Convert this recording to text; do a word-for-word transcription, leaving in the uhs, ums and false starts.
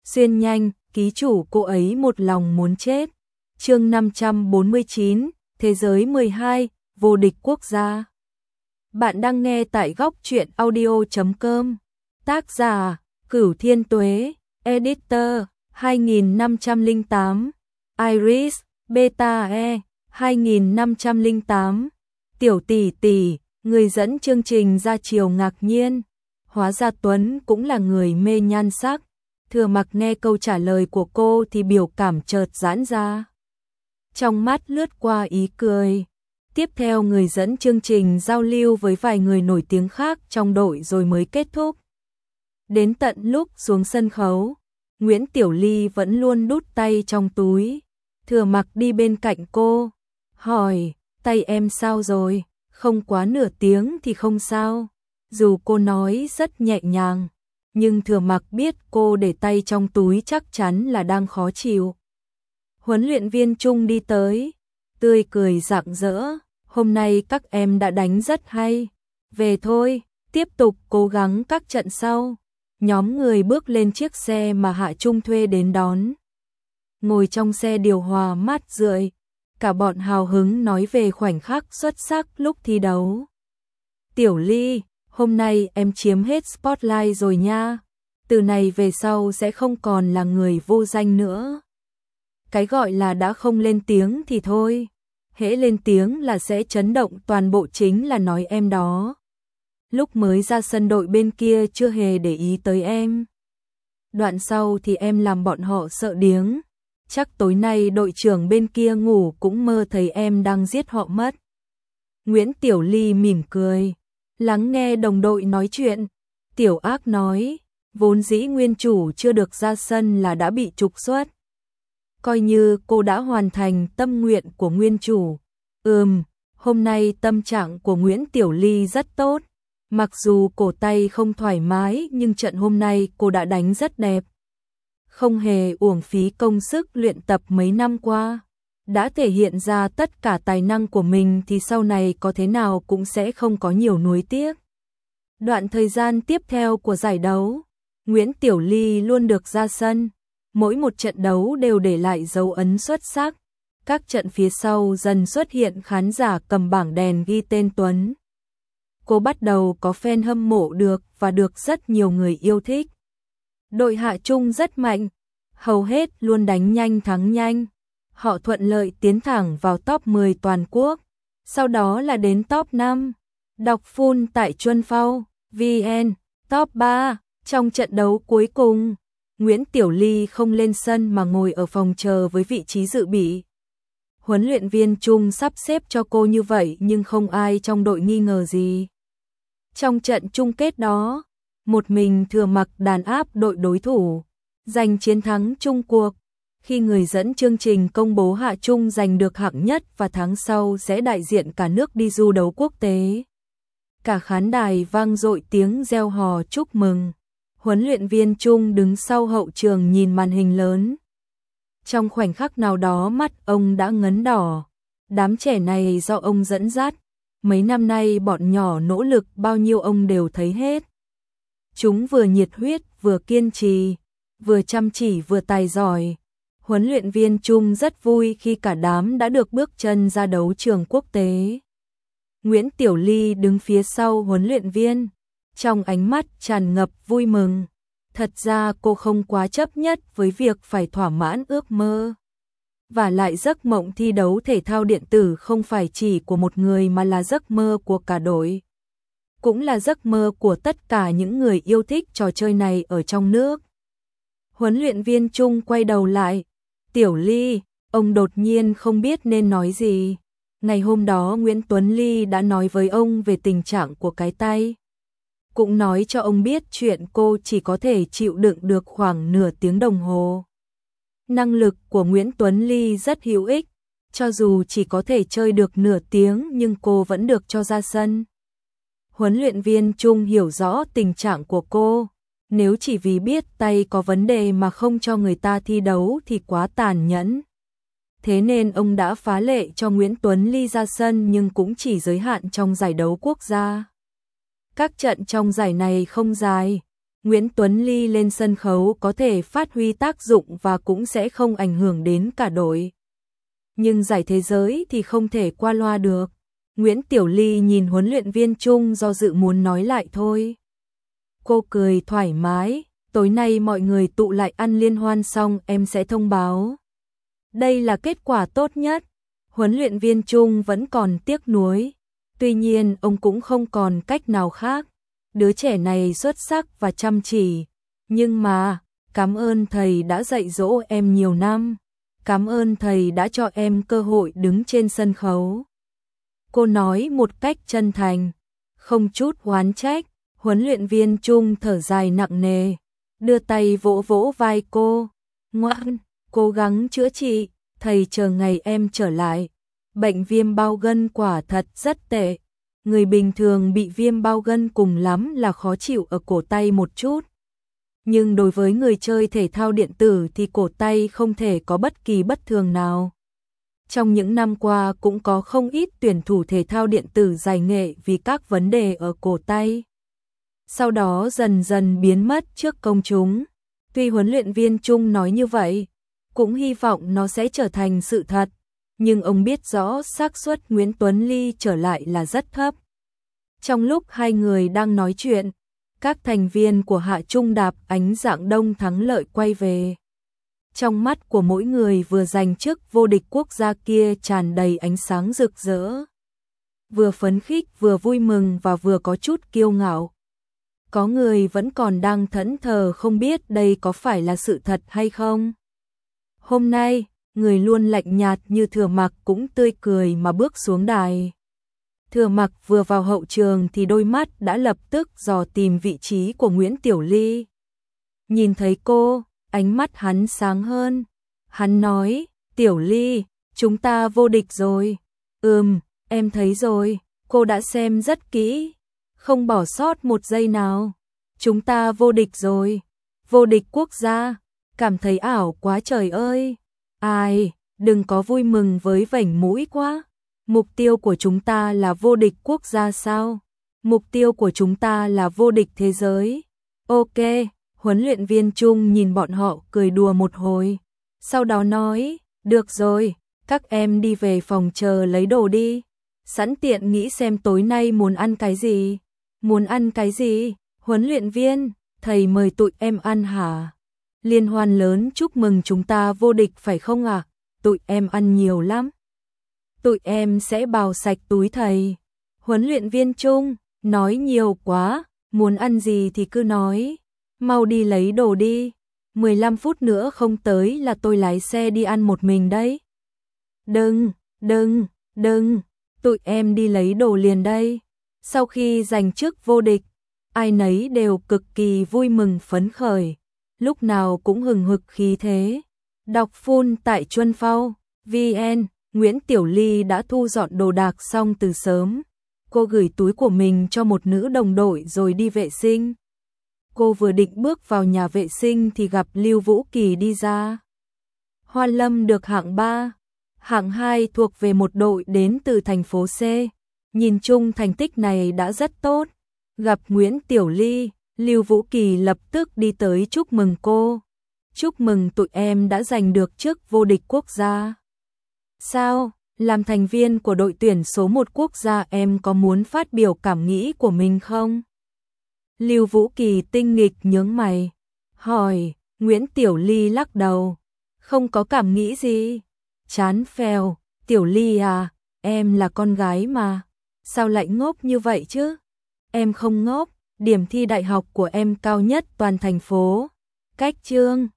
Xuyên nhanh, ký chủ cô ấy một lòng muốn chết. Chương năm trăm bốn mươi chín, Thế giới mười hai, vô địch quốc gia. Bạn đang nghe tại góc truyện audio chấm com. Tác giả: Cửu Thiên Tuế, editor: hai nghìn năm trăm lẻ tám, Iris, Beta E, hai nghìn năm trăm lẻ tám. Tiểu tỷ tỷ, người dẫn chương trình ra chiều ngạc nhiên. Hóa ra Tuấn cũng là người mê nhan sắc. Thừa Mặc nghe câu trả lời của cô thì biểu cảm chợt giãn ra. Trong mắt lướt qua ý cười. Tiếp theo người dẫn chương trình giao lưu với vài người nổi tiếng khác trong đội rồi mới kết thúc. Đến tận lúc xuống sân khấu, Nguyễn Tiểu Ly vẫn luôn đút tay trong túi. Thừa Mặc đi bên cạnh cô, hỏi, tay em sao rồi? Không quá nửa tiếng thì không sao. Dù cô nói rất nhẹ nhàng, nhưng Thừa Mặc biết cô để tay trong túi chắc chắn là đang khó chịu. Huấn luyện viên Trung đi tới, tươi cười rạng rỡ, hôm nay các em đã đánh rất hay. Về thôi, tiếp tục cố gắng các trận sau. Nhóm người bước lên chiếc xe mà Hạ Trung thuê đến đón. Ngồi trong xe điều hòa mát rượi, cả bọn hào hứng nói về khoảnh khắc xuất sắc lúc thi đấu. Tiểu Ly, hôm nay em chiếm hết spotlight rồi nha. Từ này về sau sẽ không còn là người vô danh nữa. Cái gọi là đã không lên tiếng thì thôi, hễ lên tiếng là sẽ chấn động toàn bộ, chính là nói em đó. Lúc mới ra sân đội bên kia chưa hề để ý tới em. Đoạn sau thì em làm bọn họ sợ điếng. Chắc tối nay đội trưởng bên kia ngủ cũng mơ thấy em đang giết họ mất. Nguyễn Tiểu Ly mỉm cười, lắng nghe đồng đội nói chuyện. Tiểu Ác nói, vốn dĩ nguyên chủ chưa được ra sân là đã bị trục xuất. Coi như cô đã hoàn thành tâm nguyện của nguyên chủ. Ừm, hôm nay tâm trạng của Nguyễn Tiểu Ly rất tốt. Mặc dù cổ tay không thoải mái nhưng trận hôm nay cô đã đánh rất đẹp. Không hề uổng phí công sức luyện tập mấy năm qua. Đã thể hiện ra tất cả tài năng của mình thì sau này có thế nào cũng sẽ không có nhiều nuối tiếc. Đoạn thời gian tiếp theo của giải đấu, Nguyễn Tiểu Ly luôn được ra sân. Mỗi một trận đấu đều để lại dấu ấn xuất sắc. Các trận phía sau dần xuất hiện khán giả cầm bảng đèn ghi tên Tuấn. Cô bắt đầu có fan hâm mộ được và được rất nhiều người yêu thích. Đội Hạ Trung rất mạnh, hầu hết luôn đánh nhanh thắng nhanh. Họ thuận lợi tiến thẳng vào top mười toàn quốc, sau đó là đến top năm. Đọc full tại Chuân Phao, vê en, top ba. Trong trận đấu cuối cùng, Nguyễn Tiểu Ly không lên sân mà ngồi ở phòng chờ với vị trí dự bị. Huấn luyện viên Trung sắp xếp cho cô như vậy nhưng không ai trong đội nghi ngờ gì. Trong trận chung kết đó, một mình Thừa Mặc đàn áp đội đối thủ, giành chiến thắng chung cuộc. Khi người dẫn chương trình công bố Hạ Trung giành được hạng nhất và tháng sau sẽ đại diện cả nước đi du đấu quốc tế, cả khán đài vang dội tiếng reo hò chúc mừng. Huấn luyện viên Trung đứng sau hậu trường nhìn màn hình lớn. Trong khoảnh khắc nào đó mắt ông đã ngấn đỏ. Đám trẻ này do ông dẫn dắt. Mấy năm nay bọn nhỏ nỗ lực bao nhiêu ông đều thấy hết. Chúng vừa nhiệt huyết, vừa kiên trì, vừa chăm chỉ, vừa tài giỏi. Huấn luyện viên Trung rất vui khi cả đám đã được bước chân ra đấu trường quốc tế. Nguyễn Tiểu Ly đứng phía sau huấn luyện viên, trong ánh mắt tràn ngập vui mừng. Thật ra cô không quá chấp nhất với việc phải thỏa mãn ước mơ. Và lại giấc mộng thi đấu thể thao điện tử không phải chỉ của một người mà là giấc mơ của cả đội. Cũng là giấc mơ của tất cả những người yêu thích trò chơi này ở trong nước. Huấn luyện viên Trung quay đầu lại. Tiểu Ly, ông đột nhiên không biết nên nói gì. Ngày hôm đó Nguyễn Tuấn Ly đã nói với ông về tình trạng của cái tay. Cũng nói cho ông biết chuyện cô chỉ có thể chịu đựng được khoảng nửa tiếng đồng hồ. Năng lực của Nguyễn Tuấn Ly rất hữu ích, cho dù chỉ có thể chơi được nửa tiếng nhưng cô vẫn được cho ra sân. Huấn luyện viên Trung hiểu rõ tình trạng của cô, nếu chỉ vì biết tay có vấn đề mà không cho người ta thi đấu thì quá tàn nhẫn. Thế nên ông đã phá lệ cho Nguyễn Tuấn Ly ra sân nhưng cũng chỉ giới hạn trong giải đấu quốc gia. Các trận trong giải này không dài, Nguyễn Tuấn Ly lên sân khấu có thể phát huy tác dụng và cũng sẽ không ảnh hưởng đến cả đội. Nhưng giải thế giới thì không thể qua loa được. Nguyễn Tiểu Ly nhìn huấn luyện viên Trung do dự muốn nói lại thôi. Cô cười thoải mái, tối nay mọi người tụ lại ăn liên hoan xong em sẽ thông báo. Đây là kết quả tốt nhất. Huấn luyện viên Trung vẫn còn tiếc nuối. Tuy nhiên ông cũng không còn cách nào khác. Đứa trẻ này xuất sắc và chăm chỉ. Nhưng mà, cảm ơn thầy đã dạy dỗ em nhiều năm. Cảm ơn thầy đã cho em cơ hội đứng trên sân khấu. Cô nói một cách chân thành, không chút oán trách. Huấn luyện viên Trung thở dài nặng nề, đưa tay vỗ vỗ vai cô. Ngoan, cố gắng chữa trị, thầy chờ ngày em trở lại. Bệnh viêm bao gân quả thật rất tệ. Người bình thường bị viêm bao gân cùng lắm là khó chịu ở cổ tay một chút. Nhưng đối với người chơi thể thao điện tử thì cổ tay không thể có bất kỳ bất thường nào. Trong những năm qua cũng có không ít tuyển thủ thể thao điện tử giải nghệ vì các vấn đề ở cổ tay. Sau đó dần dần biến mất trước công chúng. Tuy huấn luyện viên Trung nói như vậy, cũng hy vọng nó sẽ trở thành sự thật, nhưng ông biết rõ xác suất Nguyễn Tuấn Ly trở lại là rất thấp. Trong lúc hai người đang nói chuyện, các thành viên của Hạ Trung Đạp Ánh Dạng Đông thắng lợi quay về. Trong mắt của mỗi người vừa giành chức vô địch quốc gia kia tràn đầy ánh sáng rực rỡ. Vừa phấn khích, vừa vui mừng và vừa có chút kiêu ngạo. Có người vẫn còn đang thẫn thờ không biết đây có phải là sự thật hay không. Hôm nay, người luôn lạnh nhạt như Thừa Mặc cũng tươi cười mà bước xuống đài. Thừa Mặc vừa vào hậu trường thì đôi mắt đã lập tức dò tìm vị trí của Nguyễn Tiểu Ly. Nhìn thấy cô, ánh mắt hắn sáng hơn. Hắn nói, Tiểu Ly, chúng ta vô địch rồi. Ừm, em thấy rồi, cô đã xem rất kỹ. Không bỏ sót một giây nào. Chúng ta vô địch rồi. Vô địch quốc gia. Cảm thấy ảo quá trời ơi. Ai, đừng có vui mừng với vảnh mũi quá. Mục tiêu của chúng ta là vô địch quốc gia sao? Mục tiêu của chúng ta là vô địch thế giới. Ok, huấn luyện viên Trung nhìn bọn họ cười đùa một hồi. Sau đó nói, được rồi, các em đi về phòng chờ lấy đồ đi. Sẵn tiện nghĩ xem tối nay muốn ăn cái gì. Muốn ăn cái gì? Huấn luyện viên, thầy mời tụi em ăn hả? Liên hoan lớn chúc mừng chúng ta vô địch phải không ạ? À? Tụi em ăn nhiều lắm. Tụi em sẽ bào sạch túi thầy. Huấn luyện viên Trung, nói nhiều quá, muốn ăn gì thì cứ nói. Mau đi lấy đồ đi. mười lăm phút nữa không tới là tôi lái xe đi ăn một mình đấy. Đừng, đừng, đừng, tụi em đi lấy đồ liền đây. Sau khi giành chức vô địch, ai nấy đều cực kỳ vui mừng phấn khởi, lúc nào cũng hừng hực khí thế. Đọc full tại Chuân Phao, vê en, Nguyễn Tiểu Ly đã thu dọn đồ đạc xong từ sớm. Cô gửi túi của mình cho một nữ đồng đội rồi đi vệ sinh. Cô vừa định bước vào nhà vệ sinh thì gặp Lưu Vũ Kỳ đi ra. Hoa Lâm được hạng ba, hạng hai thuộc về một đội đến từ thành phố C. Nhìn chung thành tích này đã rất tốt. Gặp Nguyễn Tiểu Ly, Lưu Vũ Kỳ lập tức đi tới chúc mừng cô. Chúc mừng tụi em đã giành được chức vô địch quốc gia. Sao, làm thành viên của đội tuyển số một quốc gia em có muốn phát biểu cảm nghĩ của mình không? Lưu Vũ Kỳ tinh nghịch nhướng mày. Hỏi, Nguyễn Tiểu Ly lắc đầu. Không có cảm nghĩ gì. Chán phèo, Tiểu Ly à, em là con gái mà. Sao lại ngốc như vậy chứ? Em không ngốc, điểm thi đại học của em cao nhất toàn thành phố. Cách chương